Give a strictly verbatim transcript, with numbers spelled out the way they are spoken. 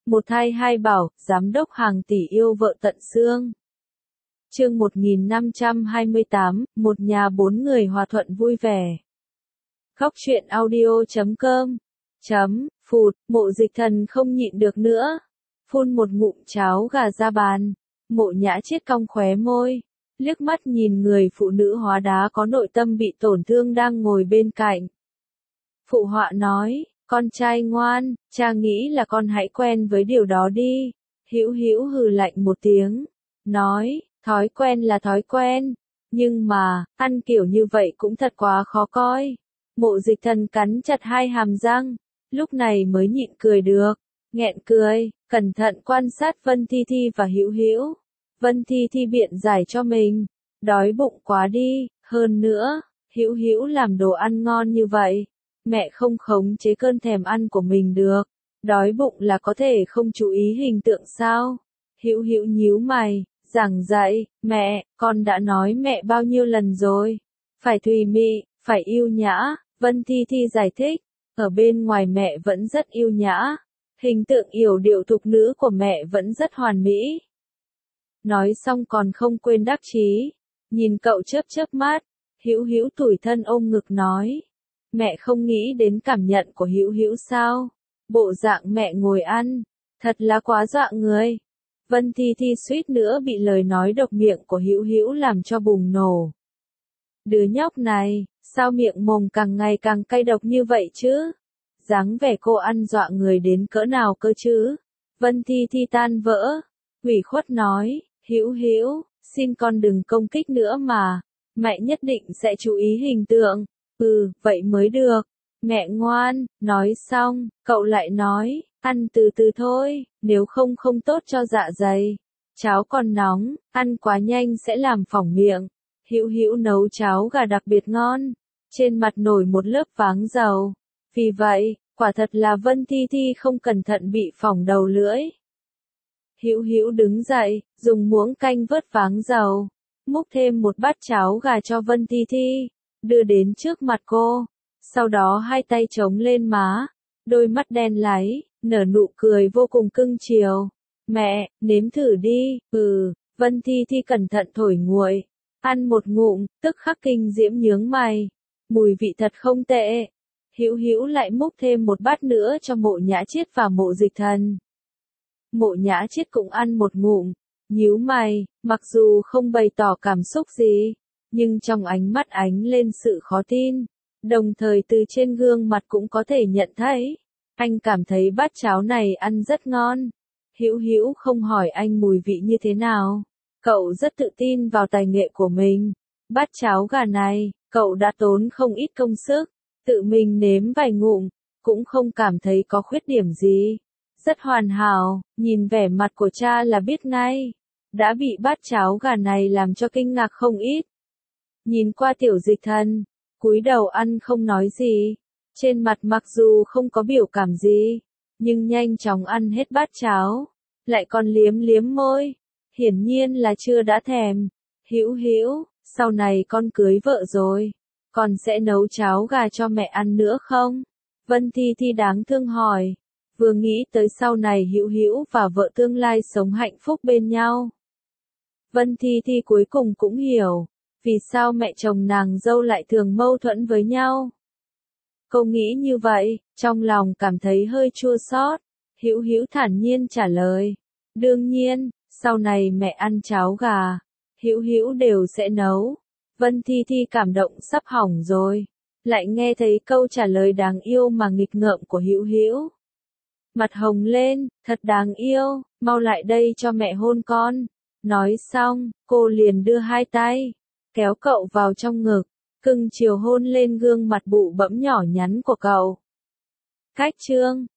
Một thai hai bảo, giám đốc hàng tỷ yêu vợ tận xương. Chương một nghìn năm trăm hai mươi tám, một nhà bốn người hòa thuận vui vẻ. Khóc chuyện audio chấm com. Chấm, phụt, Mộ Dịch Thần không nhịn được nữa. Phun một ngụm cháo gà ra bàn. Mộ Nhã Chiết cong khóe môi. Liếc mắt nhìn người phụ nữ hóa đá có nội tâm bị tổn thương đang ngồi bên cạnh. Phụ họa nói, con trai ngoan, cha nghĩ là con hãy quen với điều đó đi. Hữu Hữu hừ lạnh một tiếng. Nói, thói quen là thói quen. Nhưng mà, ăn kiểu như vậy cũng thật quá khó coi. Mộ Dịch Thần cắn chặt hai hàm răng. Lúc này mới nhịn cười được. Nghẹn cười, cẩn thận quan sát Vân Thi Thi và Hữu Hữu. Vân Thi Thi biện giải cho mình. Đói bụng quá đi, hơn nữa, Hữu Hữu làm đồ ăn ngon như vậy. Mẹ không khống chế cơn thèm ăn của mình được. Đói bụng là có thể không chú ý hình tượng sao? Hữu Hữu nhíu mày, giảng dạy, mẹ, con đã nói mẹ bao nhiêu lần rồi. Phải thùy mị, phải yêu nhã, Vân Thi Thi giải thích. Ở bên ngoài mẹ vẫn rất yêu nhã. Hình tượng yểu điệu thục nữ của mẹ vẫn rất hoàn mỹ. Nói xong còn không quên đắc chí. Nhìn cậu chớp chớp mắt. Hữu Hữu tủi thân ôm ngực nói. Mẹ không nghĩ đến cảm nhận của Hữu Hữu sao? Bộ dạng mẹ ngồi ăn, thật là quá dọa người. Vân Thi Thi suýt nữa bị lời nói độc miệng của Hữu Hữu làm cho bùng nổ. Đứa nhóc này, sao miệng mồm càng ngày càng cay độc như vậy chứ? Dáng vẻ cô ăn dọa người đến cỡ nào cơ chứ? Vân Thi Thi tan vỡ, ủy khuất nói, Hữu Hữu, xin con đừng công kích nữa mà, mẹ nhất định sẽ chú ý hình tượng. Ừ, vậy mới được. Mẹ ngoan, nói xong, cậu lại nói, ăn từ từ thôi, nếu không không tốt cho dạ dày. Cháo còn nóng, ăn quá nhanh sẽ làm phỏng miệng. Hữu Hữu nấu cháo gà đặc biệt ngon, trên mặt nổi một lớp váng dầu. Vì vậy, quả thật là Vân Thi Thi không cẩn thận bị phỏng đầu lưỡi. Hữu Hữu đứng dậy, dùng muỗng canh vớt váng dầu, múc thêm một bát cháo gà cho Vân Thi Thi, đưa đến trước mặt cô. Sau đó hai tay chống lên má, đôi mắt đen láy, nở nụ cười vô cùng cưng chiều. Mẹ, nếm thử đi. Ừ, Vân Thi Thi cẩn thận thổi nguội. Ăn một ngụm, tức khắc kinh diễm nhướng mày. Mùi vị thật không tệ. Hữu Hữu lại múc thêm một bát nữa cho Mộ Nhã Chiết và Mộ Dịch Thần. Mộ Nhã Chiết cũng ăn một ngụm, nhíu mày, mặc dù không bày tỏ cảm xúc gì, nhưng trong ánh mắt ánh lên sự khó tin. Đồng thời từ trên gương mặt cũng có thể nhận thấy, anh cảm thấy bát cháo này ăn rất ngon. Hữu Hữu không hỏi anh mùi vị như thế nào. Cậu rất tự tin vào tài nghệ của mình. Bát cháo gà này, cậu đã tốn không ít công sức, tự mình nếm vài ngụm, cũng không cảm thấy có khuyết điểm gì. Rất hoàn hảo, nhìn vẻ mặt của cha là biết ngay. Đã bị bát cháo gà này làm cho kinh ngạc không ít. Nhìn qua Tiểu Dịch Thần, cúi đầu ăn không nói gì. Trên mặt mặc dù không có biểu cảm gì, nhưng nhanh chóng ăn hết bát cháo. Lại còn liếm liếm môi. Hiển nhiên là chưa đã thèm. Hữu Hữu, sau này con cưới vợ rồi, con sẽ nấu cháo gà cho mẹ ăn nữa không? Vân Thi Thi đáng thương hỏi. Vừa nghĩ tới sau này Hữu Hữu và vợ tương lai sống hạnh phúc bên nhau. Vân Thi Thi cuối cùng cũng hiểu, vì sao mẹ chồng nàng dâu lại thường mâu thuẫn với nhau. Cô nghĩ như vậy, trong lòng cảm thấy hơi chua xót. Hữu Hữu thản nhiên trả lời. Đương nhiên, sau này mẹ ăn cháo gà, Hữu Hữu đều sẽ nấu. Vân Thi Thi cảm động sắp hỏng rồi. Lại nghe thấy câu trả lời đáng yêu mà nghịch ngợm của Hữu Hữu. Mặt hồng lên, thật đáng yêu, mau lại đây cho mẹ hôn con. Nói xong, cô liền đưa hai tay, kéo cậu vào trong ngực, cưng chiều hôn lên gương mặt bụ bẫm nhỏ nhắn của cậu. Cách chương